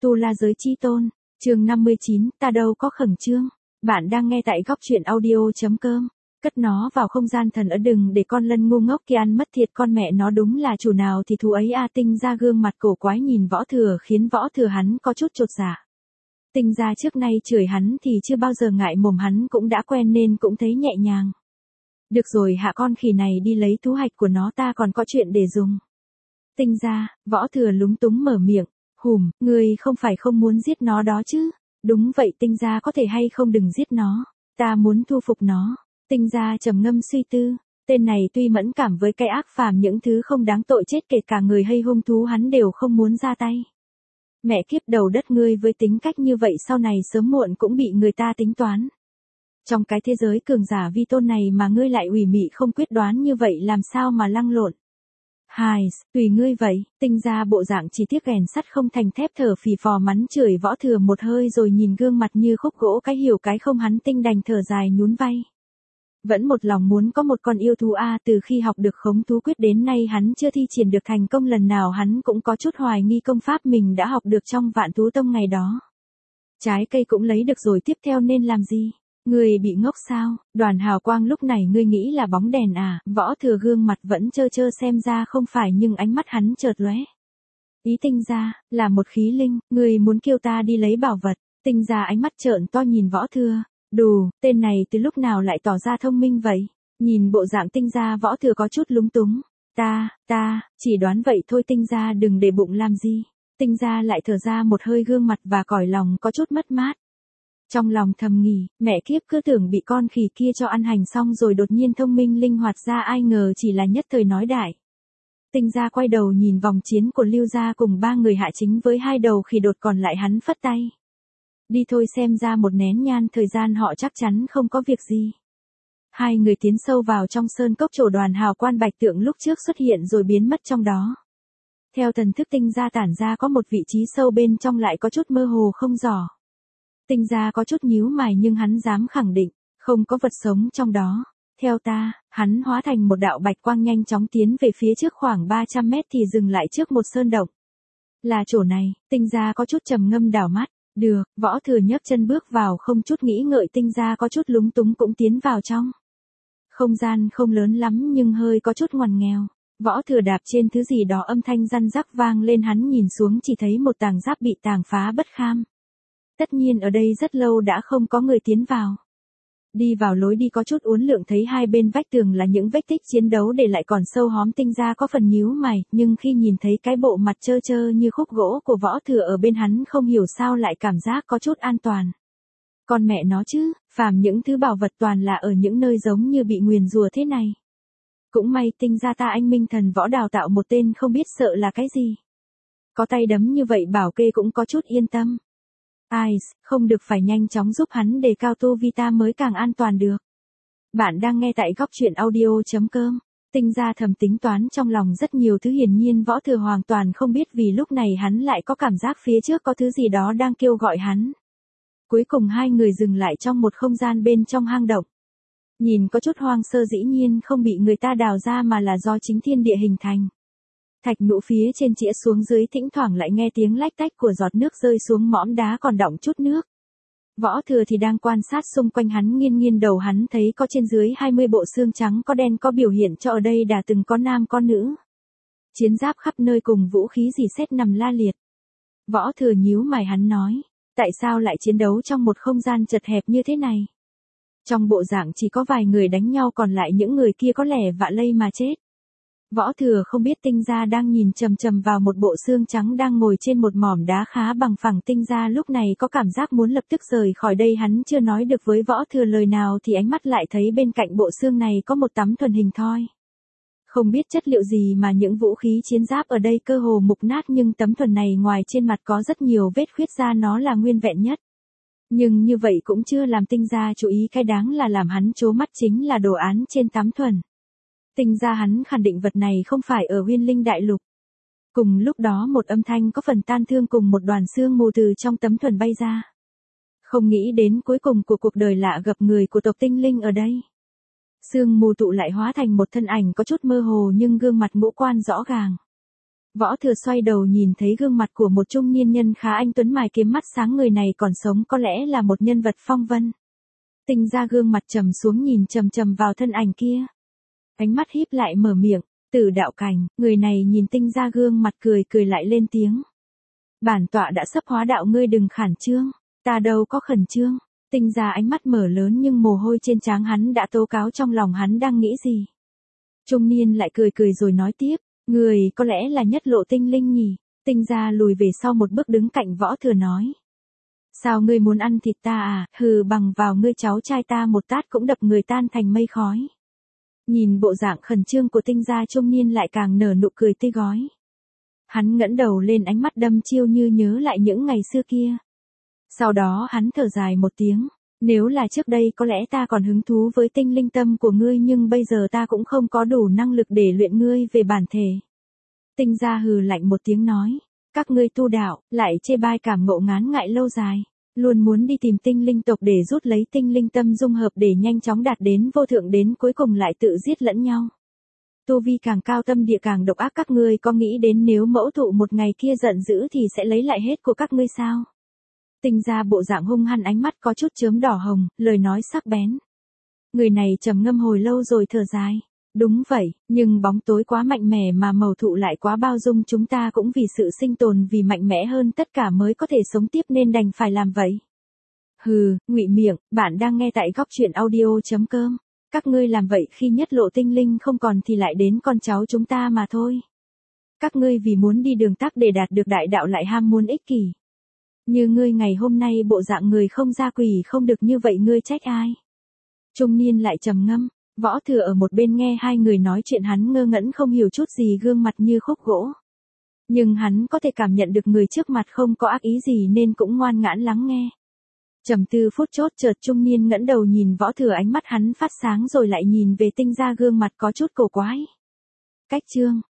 Tu La Giới Chi Tôn, chương 59, ta đâu có khẩn trương. Bạn đang nghe tại góc truyện audio.com. Cất nó vào không gian thần ở, đừng để con lân ngu ngốc kia ăn mất thiệt con mẹ nó, đúng là chủ nào thì thú ấy a. Tinh Gia gương mặt cổ quái nhìn Võ Thừa khiến Võ Thừa hắn có chút chột dạ. Tinh Gia trước nay chửi hắn thì chưa bao giờ ngại mồm, hắn cũng đã quen nên cũng thấy nhẹ nhàng. Được rồi, hạ con khỉ này đi lấy thú hạch của nó, ta còn có chuyện để dùng. Tinh Gia, Võ Thừa lúng túng mở miệng. Ngươi không phải không muốn giết nó đó chứ? Đúng vậy Tinh Gia, có thể hay không đừng giết nó. Ta muốn thu phục nó. Tinh Gia trầm ngâm suy tư. Tên này tuy mẫn cảm với cái ác phàm, những thứ không đáng tội chết kể cả người hay hung thú hắn đều không muốn ra tay. Mẹ kiếp đầu đất, ngươi với tính cách như vậy sau này sớm muộn cũng bị người ta tính toán. Trong cái thế giới cường giả vi tôn này mà ngươi lại ủy mị không quyết đoán như vậy, làm sao mà lăng lộn. Tùy ngươi vậy. Tinh Gia bộ dạng chỉ tiếc rèn sắt không thành thép, thở phì phò mắng chửi Võ Thừa một hơi rồi nhìn gương mặt như khúc gỗ cái hiểu cái không, hắn Tinh đành thở dài nhún vai. Vẫn một lòng muốn có một con yêu thú a. Từ khi học được khống thú quyết đến nay hắn chưa thi triển được thành công lần nào, hắn cũng có chút hoài nghi công pháp mình đã học được trong Vạn Thú Tông ngày đó. Trái cây cũng lấy được rồi, tiếp theo nên làm gì? Ngươi bị ngốc sao? Đoàn hào quang lúc này ngươi nghĩ là bóng đèn à? Võ Thừa gương mặt vẫn trơ trơ xem ra không phải, nhưng ánh mắt hắn chợt lóe. Ý Tinh Gia là một khí linh, ngươi muốn kêu ta đi lấy bảo vật? Tinh Gia ánh mắt trợn to nhìn Võ Thừa. Đù, tên này từ lúc nào lại tỏ ra thông minh vậy? Nhìn bộ dạng Tinh Gia, Võ Thừa có chút lúng túng. Ta, chỉ đoán vậy thôi. Tinh Gia đừng để bụng làm gì. Tinh Gia lại thở ra một hơi, gương mặt và cõi lòng có chút mất mát. Trong lòng thầm nghĩ, mẹ kiếp, cứ tưởng bị con khỉ kia cho ăn hành xong rồi đột nhiên thông minh linh hoạt ra, ai ngờ chỉ là nhất thời nói đại. Tinh Gia quay đầu nhìn vòng chiến của Lưu Gia cùng 3 người hạ chính với 2 đầu khỉ đột còn lại, hắn phất tay. Đi thôi, xem ra một nén nhang thời gian họ chắc chắn không có việc gì. 2 người tiến sâu vào trong sơn cốc, chỗ đoàn hào quan bạch tượng lúc trước xuất hiện rồi biến mất trong đó. Theo thần thức Tinh Gia tản ra, có một vị trí sâu bên trong lại có chút mơ hồ không rõ. Tinh Gia có chút nhíu mày nhưng hắn dám khẳng định, không có vật sống trong đó. Theo ta, hắn hóa thành một đạo bạch quang nhanh chóng tiến về phía trước khoảng 300 mét thì dừng lại trước một sơn động. Là chỗ này. Tinh Gia có chút trầm ngâm đảo mắt. Được. Võ Thừa nhấc chân bước vào không chút nghĩ ngợi. Tinh Gia có chút lúng túng cũng tiến vào trong. Không gian không lớn lắm nhưng hơi có chút ngoằn nghèo. Võ Thừa đạp trên thứ gì đó, âm thanh răn rắc vang lên, hắn nhìn xuống chỉ thấy một tàng giáp bị tàng phá bất kham. Tất nhiên ở đây rất lâu đã không có người tiến vào. Đi vào lối đi có chút uốn lượn, thấy hai bên vách tường là những vết tích chiến đấu để lại còn sâu hóm. Tinh Gia có phần nhíu mày, nhưng khi nhìn thấy cái bộ mặt trơ trơ như khúc gỗ của Võ Thừa ở bên, hắn không hiểu sao lại cảm giác có chút an toàn. Con mẹ nó chứ, phàm những thứ bảo vật toàn là ở những nơi giống như bị nguyền rủa thế này. Cũng may Tinh Gia ta anh minh thần võ đào tạo một tên không biết sợ là cái gì. Có tay đấm như vậy bảo kê cũng có chút yên tâm. Không được, phải nhanh chóng giúp hắn đề cao tu vi, ta mới càng an toàn được. Bạn đang nghe tại góc truyện audio.com. Tinh Gia thầm tính toán trong lòng rất nhiều thứ, hiển nhiên Võ Thừa hoàn toàn không biết, vì lúc này hắn lại có cảm giác phía trước có thứ gì đó đang kêu gọi hắn. Cuối cùng 2 người dừng lại trong một không gian bên trong hang động. Nhìn có chút hoang sơ, dĩ nhiên không bị người ta đào ra mà là do chính thiên địa hình thành. Thạch nhũ phía trên chĩa xuống dưới, thỉnh thoảng lại nghe tiếng lách tách của giọt nước rơi xuống mỏm đá còn đọng chút nước. Võ Thừa thì đang quan sát xung quanh, hắn nghiêng nghiêng đầu, hắn thấy có trên dưới 20 bộ xương trắng có đen, có biểu hiện cho ở đây đã từng có nam có nữ. Chiến giáp khắp nơi cùng vũ khí dì xét nằm la liệt. Võ Thừa nhíu mày, hắn nói, tại sao lại chiến đấu trong một không gian chật hẹp như thế này? Trong bộ dạng chỉ có vài người đánh nhau, còn lại những người kia có lẽ vạ lây mà chết. Võ Thừa không biết Tinh Gia đang nhìn chằm chằm vào một bộ xương trắng đang ngồi trên một mỏm đá khá bằng phẳng. Tinh Gia lúc này có cảm giác muốn lập tức rời khỏi đây, hắn chưa nói được với Võ Thừa lời nào thì ánh mắt lại thấy bên cạnh bộ xương này có một tấm thuần hình thoi. Không biết chất liệu gì mà những vũ khí chiến giáp ở đây cơ hồ mục nát, nhưng tấm thuần này ngoài trên mặt có rất nhiều vết khuyết ra nó là nguyên vẹn nhất. Nhưng như vậy cũng chưa làm Tinh Gia chú ý, cái đáng là làm hắn trố mắt chính là đồ án trên tấm thuần. Tinh Gia hắn khẳng định vật này không phải ở Uyên Linh Đại Lục. Cùng lúc đó một âm thanh có phần tan thương cùng một đoàn sương mù từ trong tấm thuần bay ra. Không nghĩ đến cuối cùng của cuộc đời lạ gặp người của tộc tinh linh ở đây. Sương mù tụ lại hóa thành một thân ảnh có chút mơ hồ nhưng gương mặt ngũ quan rõ ràng. Võ Thừa xoay đầu nhìn thấy gương mặt của một trung niên nhân khá anh tuấn mày kiếm mắt sáng, người này còn sống có lẽ là một nhân vật phong vân. Tinh Gia gương mặt trầm xuống nhìn chằm chằm vào thân ảnh kia. Ánh mắt híp lại mở miệng, Tử Đạo Cảnh, người này nhìn Tinh Gia gương mặt cười cười lại lên tiếng. Bản tọa đã sắp hóa đạo, ngươi đừng khẩn trương, ta đâu có khẩn trương. Tinh Gia ánh mắt mở lớn nhưng mồ hôi trên trán hắn đã tố cáo trong lòng hắn đang nghĩ gì. Trung niên lại cười cười rồi nói tiếp, người có lẽ là Nhất Lộ tinh linh nhỉ. Tinh Gia lùi về sau một bước đứng cạnh Võ Thừa nói. Sao ngươi muốn ăn thịt ta à, hừ, bằng vào ngươi cháu trai ta một tát cũng đập người tan thành mây khói. Nhìn bộ dạng khẩn trương của Tinh Gia, trung niên lại càng nở nụ cười tươi gói. Hắn ngẩng đầu lên, ánh mắt đăm chiêu như nhớ lại những ngày xưa kia. Sau đó hắn thở dài một tiếng, nếu là trước đây có lẽ ta còn hứng thú với tinh linh tâm của ngươi, nhưng bây giờ ta cũng không có đủ năng lực để luyện ngươi về bản thể. Tinh Gia hừ lạnh một tiếng nói, các ngươi tu đạo, lại chê bai cảm ngộ ngán ngại lâu dài, luôn muốn đi tìm tinh linh tộc để rút lấy tinh linh tâm dung hợp để nhanh chóng đạt đến vô thượng, đến cuối cùng lại tự giết lẫn nhau. Tu vi càng cao tâm địa càng độc ác, các ngươi có nghĩ đến nếu mẫu thụ một ngày kia giận dữ thì sẽ lấy lại hết của các ngươi sao? Tinh Gia bộ dạng hung hăng, ánh mắt có chút chớm đỏ hồng, lời nói sắc bén. Người này trầm ngâm hồi lâu rồi thở dài. Đúng vậy, nhưng bóng tối quá mạnh mẽ mà mẫu thụ lại quá bao dung, chúng ta cũng vì sự sinh tồn, vì mạnh mẽ hơn tất cả mới có thể sống tiếp nên đành phải làm vậy. Hừ, ngụy miệng, bạn đang nghe tại góc truyện audio.com. Các ngươi làm vậy khi Nhất Lộ tinh linh không còn thì lại đến con cháu chúng ta mà thôi. Các ngươi vì muốn đi đường tắt để đạt được đại đạo lại ham muốn ích kỷ. Như ngươi ngày hôm nay bộ dạng người không ra quỷ không được như vậy, ngươi trách ai? Trung niên lại trầm ngâm, Võ Thừa ở một bên nghe hai người nói chuyện hắn ngơ ngẩn không hiểu chút gì, gương mặt như khúc gỗ. Nhưng hắn có thể cảm nhận được người trước mặt không có ác ý gì nên cũng ngoan ngoãn lắng nghe. Trầm tư phút chốc, chợt trung niên ngẩng đầu nhìn Võ Thừa, ánh mắt hắn phát sáng rồi lại nhìn về Tinh Gia, gương mặt có chút cổ quái. Cách chương